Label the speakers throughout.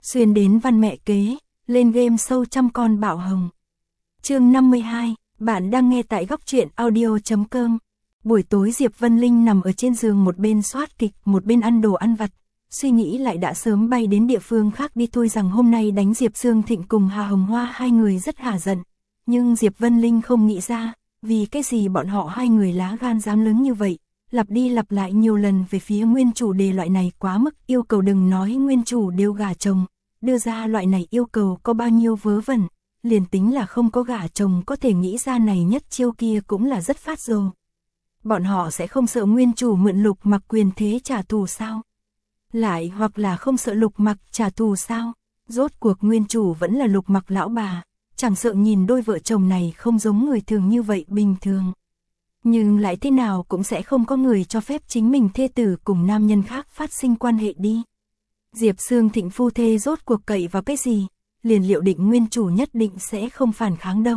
Speaker 1: xuyên đến văn mẹ kế, lên game sâu trăm con bạo hồng. Chương 52, bạn đang nghe tại góc truyện audio.com. Buổi tối Diệp Vân Linh nằm ở trên giường, một bên soát kịch, một bên ăn đồ ăn vặt, suy nghĩ lại đã sớm bay đến địa phương khác đi thôi rằng hôm nay đánh Diệp Dương Thịnh cùng Hà Hồng Hoa hai người rất hả giận. Nhưng Diệp Vân Linh không nghĩ ra, vì cái gì bọn họ hai người lá gan dám lớn như vậy, lặp đi lặp lại nhiều lần về phía nguyên chủ đề loại này quá mức, yêu cầu đừng nói nguyên chủ đều gả chồng, đưa ra loại này yêu cầu có bao nhiêu vớ vẩn, liền tính là không có gả chồng có thể nghĩ ra này nhất chiêu kia cũng là rất phát rồi. Bọn họ sẽ không sợ nguyên chủ mượn Lục Mặc quyền thế trả thù sao? Lại hoặc là không sợ Lục Mặc trả thù sao? Rốt cuộc nguyên chủ vẫn là Lục Mặc lão bà, chẳng sợ nhìn đôi vợ chồng này không giống người thường như vậy bình thường. Nhưng lại thế nào cũng sẽ không có người cho phép chính mình thê tử cùng nam nhân khác phát sinh quan hệ đi. Diệp Dương Thịnh phu thê rốt cuộc cậy vào cái gì? Liền liệu định nguyên chủ nhất định sẽ không phản kháng đâu.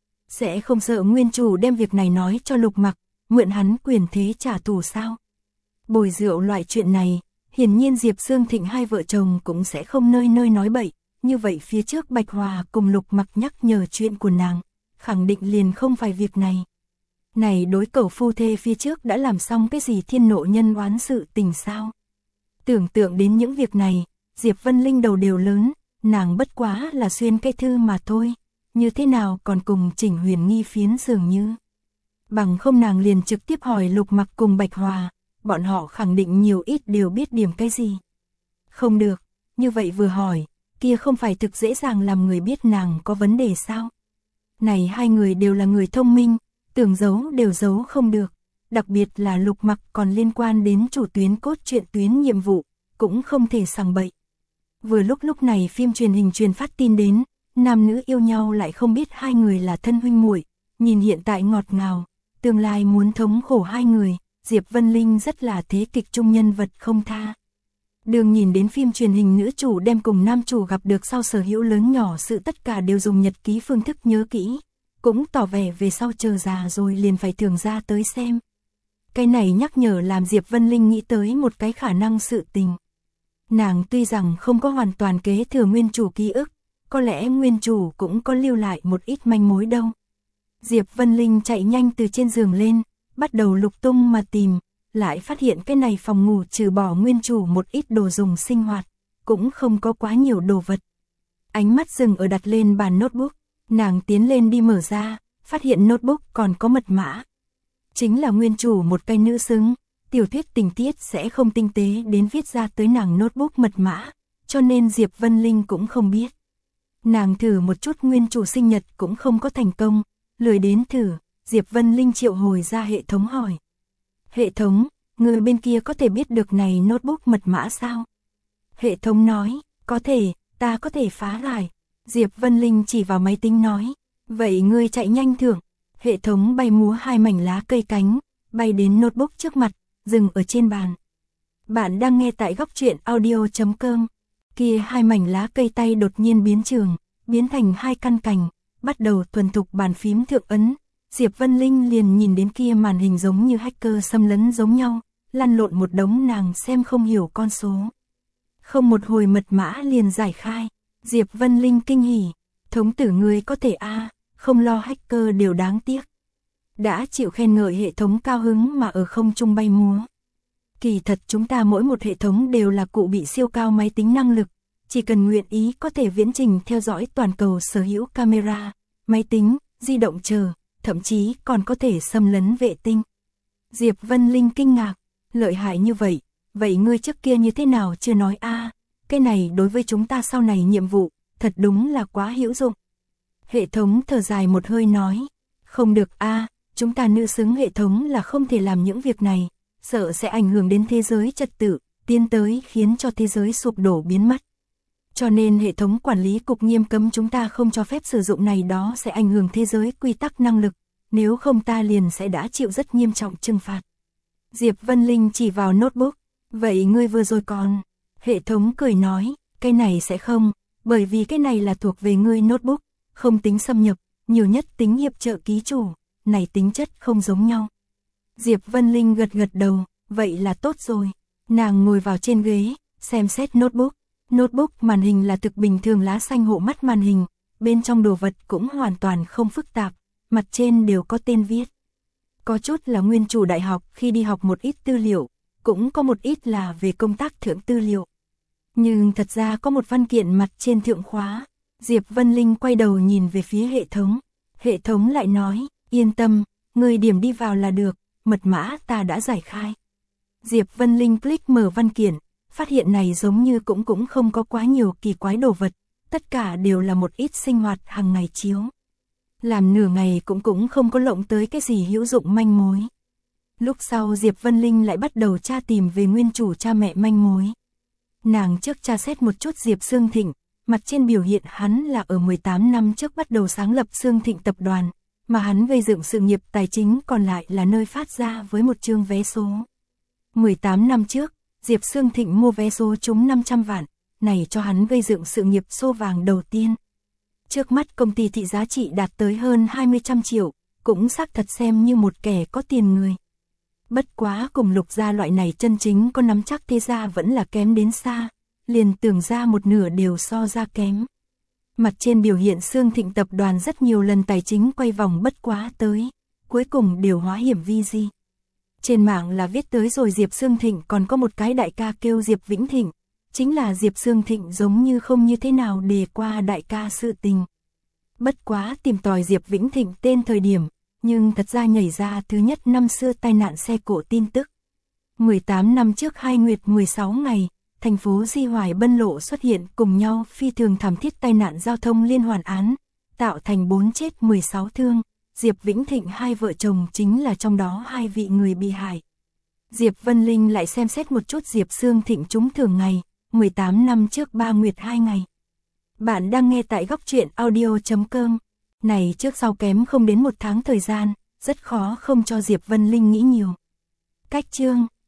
Speaker 1: Sẽ không sợ nguyên chủ đem việc này nói cho Lục Mặc, mượn hắn quyền thế trả thù sao? Bồi rượu loại chuyện này, hiển nhiên Diệp Dương Thịnh hai vợ chồng cũng sẽ không nơi nơi nói bậy, như vậy phía trước Bạch Hòa cùng Lục Mặc nhắc nhở chuyện của nàng, khẳng định liền không phải việc này. Này đối cầu phu thê phía trước đã làm xong cái gì thiên nộ nhân oán sự tình sao? Tưởng tượng đến những việc này, Diệp Vân Linh đầu đều lớn, nàng bất quá là xuyên cái thư mà thôi, như thế nào còn cùng Chỉnh Huyền nghi phiến dường như. Bằng không nàng liền trực tiếp hỏi Lục Mặc cùng Bạch Hòa, bọn họ khẳng định nhiều ít đều biết điểm cái gì. Không được, như vậy vừa hỏi, kia không phải thực dễ dàng làm người biết nàng có vấn đề sao? Này hai người đều là người thông minh, tưởng giấu đều giấu không được, đặc biệt là Lục Mặc còn liên quan đến chủ tuyến cốt truyện tuyến nhiệm vụ, cũng không thể sằng bậy. Vừa lúc này phim truyền hình truyền phát tin đến, nam nữ yêu nhau lại không biết hai người là thân huynh muội, nhìn hiện tại ngọt ngào, tương lai muốn thống khổ hai người, Diệp Vân Linh rất là thế kịch trung nhân vật không tha. Đường nhìn đến phim truyền hình nữ chủ đem cùng nam chủ gặp được sau sở hữu lớn nhỏ sự tất cả đều dùng nhật ký phương thức nhớ kỹ, cũng tỏ vẻ về sau chờ già rồi liền phải thường ra tới xem. Cái này nhắc nhở làm Diệp Vân Linh nghĩ tới một cái khả năng sự tình. Nàng tuy rằng không có hoàn toàn kế thừa nguyên chủ ký ức, có lẽ nguyên chủ cũng có lưu lại một ít manh mối đâu. Diệp Vân Linh chạy nhanh từ trên giường lên, bắt đầu lục tung mà tìm, lại phát hiện cái này phòng ngủ trừ bỏ nguyên chủ một ít đồ dùng sinh hoạt, cũng không có quá nhiều đồ vật. Ánh mắt dừng ở đặt lên bàn notebook, nàng tiến lên đi mở ra, phát hiện notebook còn có mật mã. Chính là nguyên chủ một cái nữ xứng, tiểu thuyết tình tiết sẽ không tinh tế đến viết ra tới nàng notebook mật mã, cho nên Diệp Vân Linh cũng không biết. Nàng thử một chút nguyên chủ sinh nhật cũng không có thành công, lười đến thử, Diệp Vân Linh triệu hồi ra hệ thống hỏi. Hệ thống, người bên kia có thể biết được này notebook mật mã sao? Hệ thống nói, có thể, ta có thể phá giải. Diệp Vân Linh chỉ vào máy tính nói, vậy ngươi chạy nhanh thưởng. Hệ thống bay múa hai mảnh lá cây cánh, bay đến notebook trước mặt, dừng ở trên bàn. Bạn đang nghe tại góc truyện audio.com. Kia hai mảnh lá cây tay đột nhiên biến trường, biến thành hai căn cành, bắt đầu thuần thục bàn phím thượng ấn. Diệp Vân Linh liền nhìn đến kia màn hình giống như hacker xâm lấn giống nhau, lăn lộn một đống nàng xem không hiểu con số. Không một hồi mật mã liền giải khai, Diệp Vân Linh kinh hỉ, thống tử ngươi có thể không lo hacker đều đáng tiếc. Đã chịu khen ngợi hệ thống cao hứng mà ở không trung bay múa. Kỳ thật chúng ta mỗi một hệ thống đều là cụ bị siêu cao máy tính năng lực, chỉ cần nguyện ý có thể viễn trình theo dõi toàn cầu sở hữu camera, máy tính, di động chờ, thậm chí còn có thể xâm lấn vệ tinh. Diệp Vân Linh kinh ngạc, lợi hại như vậy, vậy ngươi trước kia như thế nào chưa nói cái này đối với chúng ta sau này nhiệm vụ, thật đúng là quá hữu dụng. Hệ thống thở dài một hơi nói, không được chúng ta nữ xứng hệ thống là không thể làm những việc này, sợ sẽ ảnh hưởng đến thế giới trật tự, tiến tới khiến cho thế giới sụp đổ biến mất. Cho nên hệ thống quản lý cục nghiêm cấm chúng ta không cho phép sử dụng này, đó sẽ ảnh hưởng thế giới quy tắc năng lực, nếu không ta liền sẽ đã chịu rất nghiêm trọng trừng phạt. Diệp Vân Linh chỉ vào notebook, vậy ngươi vừa rồi còn... Hệ thống cười nói, cái này sẽ không, bởi vì cái này là thuộc về ngươi notebook, không tính xâm nhập, nhiều nhất tính hiệp trợ ký chủ, này tính chất không giống nhau. Diệp Vân Linh gật gật đầu, vậy là tốt rồi. Nàng ngồi vào trên ghế, xem xét notebook, Notebook màn hình là thực bình thường lá xanh hộ mắt màn hình, bên trong đồ vật cũng hoàn toàn không phức tạp, mặt trên đều có tên viết. Có chút là nguyên chủ đại học khi đi học một ít tư liệu, cũng có một ít là về công tác thượng tư liệu. Nhưng thật ra có một văn kiện mặt trên thượng khóa, Diệp Vân Linh quay đầu nhìn về phía hệ thống lại nói, yên tâm, người điểm đi vào là được, mật mã ta đã giải khai. Diệp Vân Linh click mở văn kiện, phát hiện này giống như cũng không có quá nhiều kỳ quái đồ vật, tất cả đều là một ít sinh hoạt hàng ngày chiếu. Làm nửa ngày cũng không có lộng tới cái gì hữu dụng manh mối. Lúc sau Diệp Vân Linh lại bắt đầu tra tìm về nguyên chủ cha mẹ manh mối. Nàng trước tra xét một chút Diệp Sương Thịnh, mặt trên biểu hiện hắn là ở 18 năm trước bắt đầu sáng lập Sương Thịnh tập đoàn, mà hắn gây dựng sự nghiệp tài chính còn lại là nơi phát ra với một chương vé số. 18 năm trước, Diệp Sương Thịnh mua vé số trúng 500 vạn, này cho hắn gây dựng sự nghiệp xô vàng đầu tiên. Trước mắt công ty thị giá trị đạt tới hơn 20 triệu, cũng xác thật xem như một kẻ có tiền người. Bất quá cùng Lục gia loại này chân chính có nắm chắc thế gia vẫn là kém đến xa, liền tưởng ra một nửa đều so ra kém. Mặt trên biểu hiện Sương Thịnh tập đoàn rất nhiều lần tài chính quay vòng bất quá tới, cuối cùng đều hóa hiểm vi di. Trên mạng là viết tới rồi Diệp Sương Thịnh còn có một cái đại ca kêu Diệp Vĩnh Thịnh, chính là Diệp Sương Thịnh giống như không như thế nào đề qua đại ca sự tình. Bất quá tìm tòi Diệp Vĩnh Thịnh tên thời điểm, nhưng thật ra nhảy ra thứ nhất năm xưa tai nạn xe cộ tin tức. 18 năm trước 2 nguyệt 16 ngày, thành phố Di Hoài Bân Lộ xuất hiện cùng nhau phi thường thảm thiết tai nạn giao thông liên hoàn án, tạo thành 4 chết 16 thương. Diệp Vĩnh Thịnh hai vợ chồng chính là trong đó hai vị người bị hại. Diệp Vân Linh lại xem xét một chút Diệp Sương Thịnh trúng thưởng ngày, 18 năm trước 3 nguyệt 2 ngày. Bạn đang nghe tại góc truyện audio.com. Này trước sau kém không đến 1 tháng thời gian, rất khó không cho Diệp Vân Linh nghĩ nhiều. Cách chương